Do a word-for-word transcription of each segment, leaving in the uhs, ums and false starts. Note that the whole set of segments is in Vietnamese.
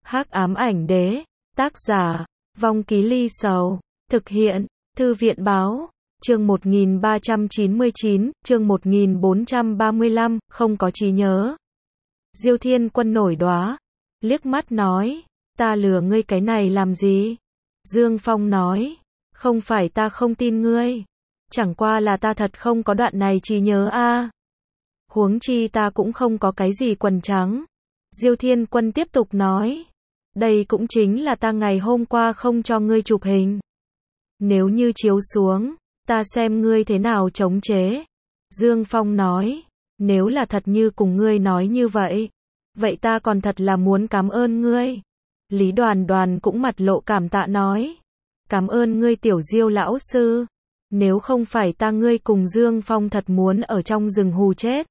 Hắc ám ảnh đế, tác giả, Vong Ký Ly Sầu, thực hiện, Thư viện báo, chương một nghìn ba trăm chín mươi chín, chương một nghìn bốn trăm ba mươi lăm, không có trí nhớ. Diêu Thiên Quân nổi đoá, liếc mắt nói, ta lừa ngươi cái này làm gì? Dương Phong nói, không phải ta không tin ngươi, chẳng qua là ta thật không có đoạn này trí nhớ a. Huống chi ta cũng không có cái gì quần trắng. Diêu Thiên Quân tiếp tục nói, đây cũng chính là ta ngày hôm qua không cho ngươi chụp hình. Nếu như chiếu xuống, ta xem ngươi thế nào chống chế. Dương Phong nói, nếu là thật như cùng ngươi nói như vậy, vậy ta còn thật là muốn cảm ơn ngươi. Lý Đoàn Đoàn cũng mặt lộ cảm tạ nói, cảm ơn ngươi tiểu Diêu lão sư, nếu không phải ta ngươi cùng Dương Phong thật muốn ở trong rừng hù chết.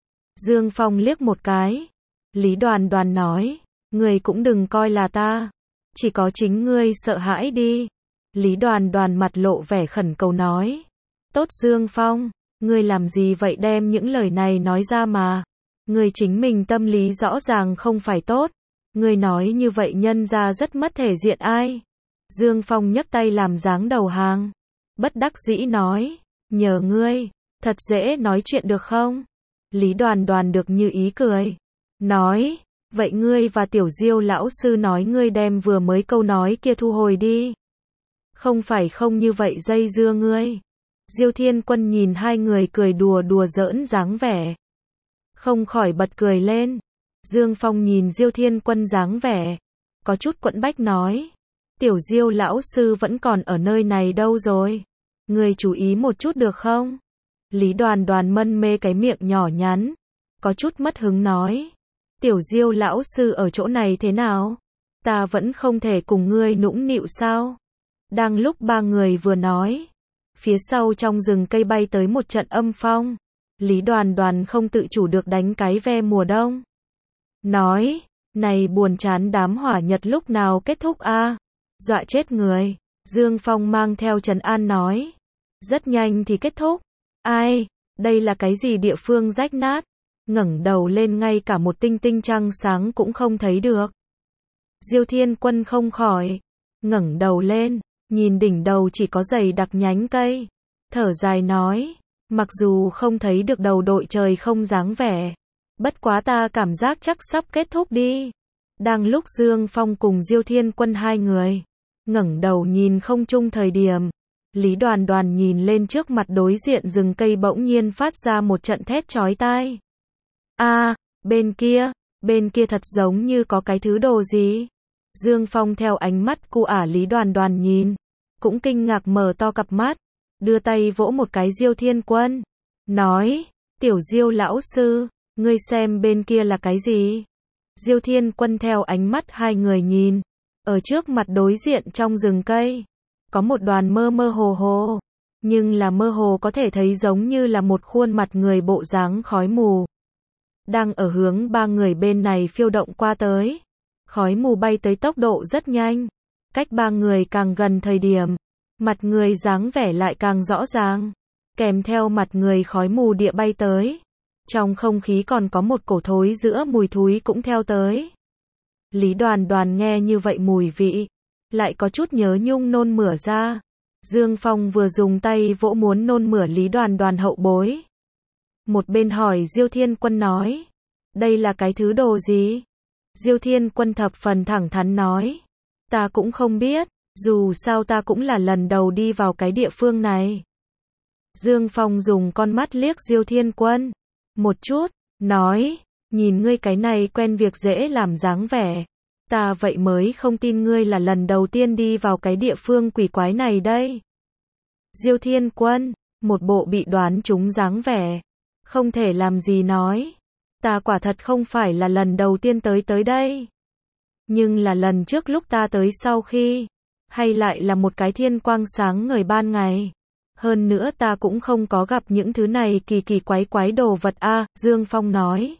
Dương Phong liếc một cái, Lý Đoàn Đoàn nói, ngươi cũng đừng coi là ta, chỉ có chính ngươi sợ hãi đi. Lý Đoàn Đoàn mặt lộ vẻ khẩn cầu nói, tốt Dương Phong, ngươi làm gì vậy đem những lời này nói ra mà, ngươi chính mình tâm lý rõ ràng không phải tốt, ngươi nói như vậy nhân ra rất mất thể diện ai. Dương Phong nhấc tay làm dáng đầu hàng, bất đắc dĩ nói, nhờ ngươi, thật dễ nói chuyện được không? Lý Đoàn Đoàn được như ý cười, nói, vậy ngươi và tiểu Diêu lão sư nói ngươi đem vừa mới câu nói kia thu hồi đi. Không phải không như vậy dây dưa ngươi. Diêu Thiên Quân nhìn hai người cười đùa đùa giỡn dáng vẻ, không khỏi bật cười lên. Dương Phong nhìn Diêu Thiên Quân dáng vẻ, có chút quẫn bách nói, tiểu Diêu lão sư vẫn còn ở nơi này đâu rồi? Ngươi chú ý một chút được không? Lý Đoàn Đoàn mân mê cái miệng nhỏ nhắn, có chút mất hứng nói, tiểu Diêu lão sư ở chỗ này thế nào? Ta vẫn không thể cùng ngươi nũng nịu sao? Đang lúc ba người vừa nói, phía sau trong rừng cây bay tới một trận âm phong, Lý Đoàn Đoàn không tự chủ được đánh cái ve mùa đông. Nói, này buồn chán đám hỏa nhật lúc nào kết thúc a? Dọa chết người. Dương Phong mang theo trấn an nói, rất nhanh thì kết thúc. Ai, đây là cái gì địa phương rách nát? Ngẩng đầu lên ngay cả một tinh tinh trăng sáng cũng không thấy được. Diêu Thiên Quân không khỏi ngẩng đầu lên, nhìn đỉnh đầu chỉ có dày đặc nhánh cây, thở dài nói, mặc dù không thấy được đầu đội trời không dáng vẻ, bất quá ta cảm giác chắc sắp kết thúc đi. Đang lúc Dương Phong cùng Diêu Thiên Quân hai người ngẩng đầu nhìn không trung thời điểm, Lý Đoàn Đoàn nhìn lên trước mặt đối diện rừng cây bỗng nhiên phát ra một trận thét chói tai. A, à, bên kia, bên kia thật giống như có cái thứ đồ gì. Dương Phong theo ánh mắt cu ả Lý Đoàn Đoàn nhìn, cũng kinh ngạc mở to cặp mắt, đưa tay vỗ một cái Diêu Thiên Quân, nói, tiểu Diêu lão sư, ngươi xem bên kia là cái gì? Diêu Thiên Quân theo ánh mắt hai người nhìn, ở trước mặt đối diện trong rừng cây, có một đoàn mơ mơ hồ hồ, nhưng là mơ hồ có thể thấy giống như là một khuôn mặt người bộ dáng khói mù, đang ở hướng ba người bên này phiêu động qua tới. Khói mù bay tới tốc độ rất nhanh, cách ba người càng gần thời điểm, mặt người dáng vẻ lại càng rõ ràng, kèm theo mặt người khói mù địa bay tới. Trong không khí còn có một cổ thối giữa mùi thúi cũng theo tới. Lý Đoàn Đoàn nghe như vậy mùi vị, lại có chút nhớ nhung nôn mửa ra. Dương Phong vừa dùng tay vỗ muốn nôn mửa Lý Đoàn Đoàn hậu bối. Một bên hỏi Diêu Thiên Quân nói, đây là cái thứ đồ gì? Diêu Thiên Quân thập phần thẳng thắn nói, ta cũng không biết, dù sao ta cũng là lần đầu đi vào cái địa phương này. Dương Phong dùng con mắt liếc Diêu Thiên Quân một chút, nói, nhìn ngươi cái này quen việc dễ làm dáng vẻ, ta vậy mới không tin ngươi là lần đầu tiên đi vào cái địa phương quỷ quái này đây. Diêu Thiên Quân, một bộ bị đoán trúng dáng vẻ, không thể làm gì nói, ta quả thật không phải là lần đầu tiên tới tới đây. Nhưng là lần trước lúc ta tới sau khi, hay lại là một cái thiên quang sáng ngời ban ngày. Hơn nữa ta cũng không có gặp những thứ này kỳ kỳ quái quái đồ vật a. À, Dương Phong nói,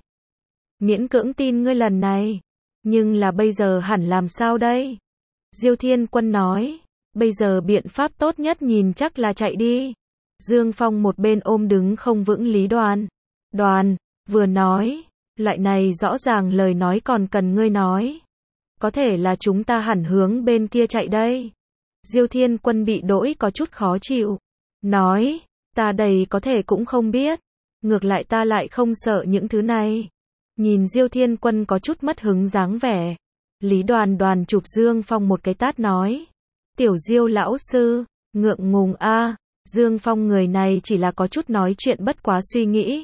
miễn cưỡng tin ngươi lần này, nhưng là bây giờ hẳn làm sao đây? Diêu Thiên Quân nói, bây giờ biện pháp tốt nhất nhìn chắc là chạy đi. Dương Phong một bên ôm đứng không vững Lý Đoàn Đoàn, vừa nói, loại này rõ ràng lời nói còn cần ngươi nói. có thể là chúng ta hẳn hướng bên kia chạy đây. Diêu Thiên Quân bị đỗi có chút khó chịu. Nói, ta đầy có thể cũng không biết. Ngược lại ta lại không sợ những thứ này. Nhìn Diêu Thiên Quân có chút mất hứng dáng vẻ. Lý Đoàn Đoàn chụp Dương Phong một cái tát nói. Tiểu Diêu lão sư, ngượng ngùng a. Dương Phong người này chỉ là có chút nói chuyện bất quá suy nghĩ.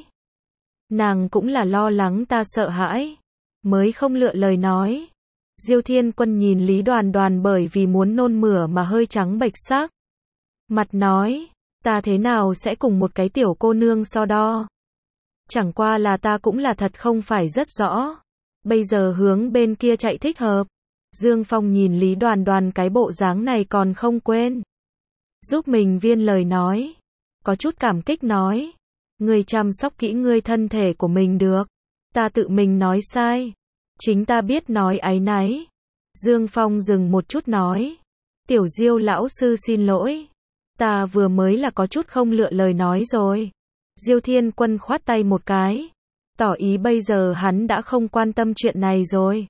Nàng cũng là lo lắng ta sợ hãi. Mới không lựa lời nói. Diêu Thiên Quân nhìn Lý Đoàn Đoàn bởi vì muốn nôn mửa mà hơi trắng bệch sắc. Mặt nói, ta thế nào sẽ cùng một cái tiểu cô nương so đo. Chẳng qua là ta cũng là thật không phải rất rõ. Bây giờ hướng bên kia chạy thích hợp. Dương Phong nhìn Lý Đoàn Đoàn cái bộ dáng này còn không quên. Giúp mình viên lời nói. Có chút cảm kích nói. Ngươi chăm sóc kỹ ngươi thân thể của mình được. Ta tự mình nói sai. Chính ta biết nói áy náy. Dương Phong dừng một chút nói. Tiểu Diêu lão sư xin lỗi. Ta vừa mới là có chút không lựa lời nói rồi. Diêu Thiên Quân khoát tay một cái. Tỏ ý bây giờ hắn đã không quan tâm chuyện này rồi.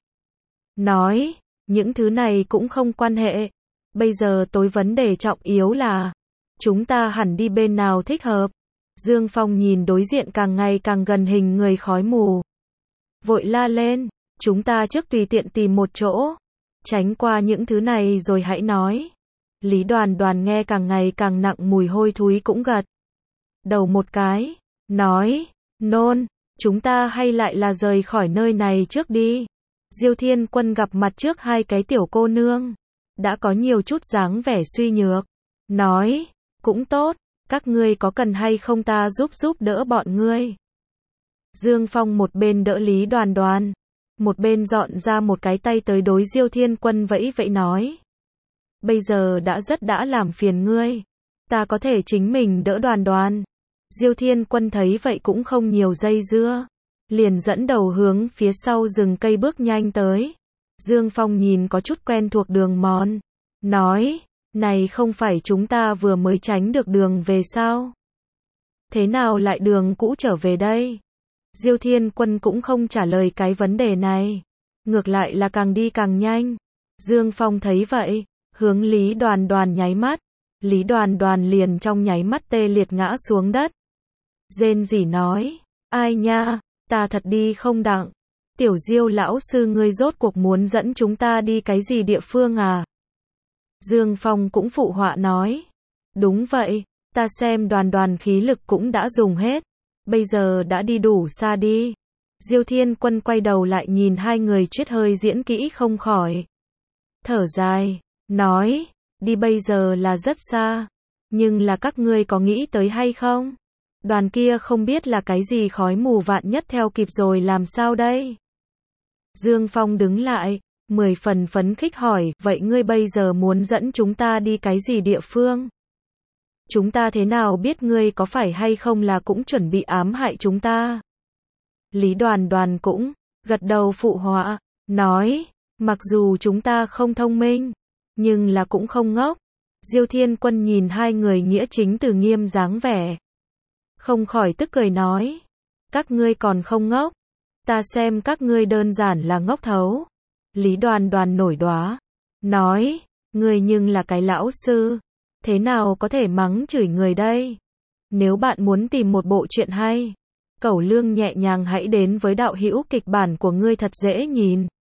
Nói, những thứ này cũng không quan hệ. Bây giờ tối vấn đề trọng yếu là chúng ta hẳn đi bên nào thích hợp. Dương Phong nhìn đối diện càng ngày càng gần hình người khói mù. Vội la lên, chúng ta trước tùy tiện tìm một chỗ. Tránh qua những thứ này rồi hãy nói. Lý Đoàn Đoàn nghe càng ngày càng nặng mùi hôi thối cũng gật đầu một cái. Nói, nôn, chúng ta hay lại là rời khỏi nơi này trước đi. Diêu Thiên Quân gặp mặt trước hai cái tiểu cô nương. Đã có nhiều chút dáng vẻ suy nhược. Nói, cũng tốt, các ngươi có cần hay không ta giúp giúp đỡ bọn ngươi. Dương Phong một bên đỡ Lý Đoàn Đoàn. Một bên dọn ra một cái tay tới đối Diêu Thiên Quân vẫy vẫy nói. Bây giờ đã rất đã làm phiền ngươi. Ta có thể chính mình đỡ Đoàn Đoàn. Diêu Thiên Quân thấy vậy cũng không nhiều dây dưa. Liền dẫn đầu hướng phía sau rừng cây bước nhanh tới. Dương Phong nhìn có chút quen thuộc đường mòn. Nói, này không phải chúng ta vừa mới tránh được đường về sao? Thế nào lại đường cũ trở về đây? Diêu Thiên Quân cũng không trả lời cái vấn đề này. Ngược lại là càng đi càng nhanh. Dương Phong thấy vậy, hướng Lý Đoàn Đoàn nháy mắt. Lý Đoàn Đoàn liền trong nháy mắt tê liệt ngã xuống đất. Rên rỉ nói, ai nha, ta thật đi không đặng. Tiểu Diêu lão sư ngươi rốt cuộc muốn dẫn chúng ta đi cái gì địa phương à? Dương Phong cũng phụ họa nói. Đúng vậy, ta xem Đoàn Đoàn khí lực cũng đã dùng hết. Bây giờ đã đi đủ xa đi. Diêu Thiên Quân quay đầu lại nhìn hai người triết hơi diễn kỹ không khỏi. Thở dài, nói, đi bây giờ là rất xa. Nhưng là các ngươi có nghĩ tới hay không? Đoàn kia không biết là cái gì khói mù vạn nhất theo kịp rồi làm sao đây? Dương Phong đứng lại, mười phần phấn khích hỏi, vậy ngươi bây giờ muốn dẫn chúng ta đi cái gì địa phương? Chúng ta thế nào biết ngươi có phải hay không là cũng chuẩn bị ám hại chúng ta? Lý Đoàn Đoàn cũng gật đầu phụ họa, nói, mặc dù chúng ta không thông minh, nhưng là cũng không ngốc. Diêu Thiên Quân nhìn hai người nghĩa chính từ nghiêm dáng vẻ. Không khỏi tức cười nói, các ngươi còn không ngốc. Ta xem các ngươi đơn giản là ngốc thấu. Lý Đoàn Đoàn nổi đoá. Nói, ngươi nhưng là cái lão sư. Thế nào có thể mắng chửi người đây? Nếu bạn muốn tìm một bộ truyện hay, cẩu lương nhẹ nhàng hãy đến với đạo hữu kịch bản của ngươi thật dễ nhìn.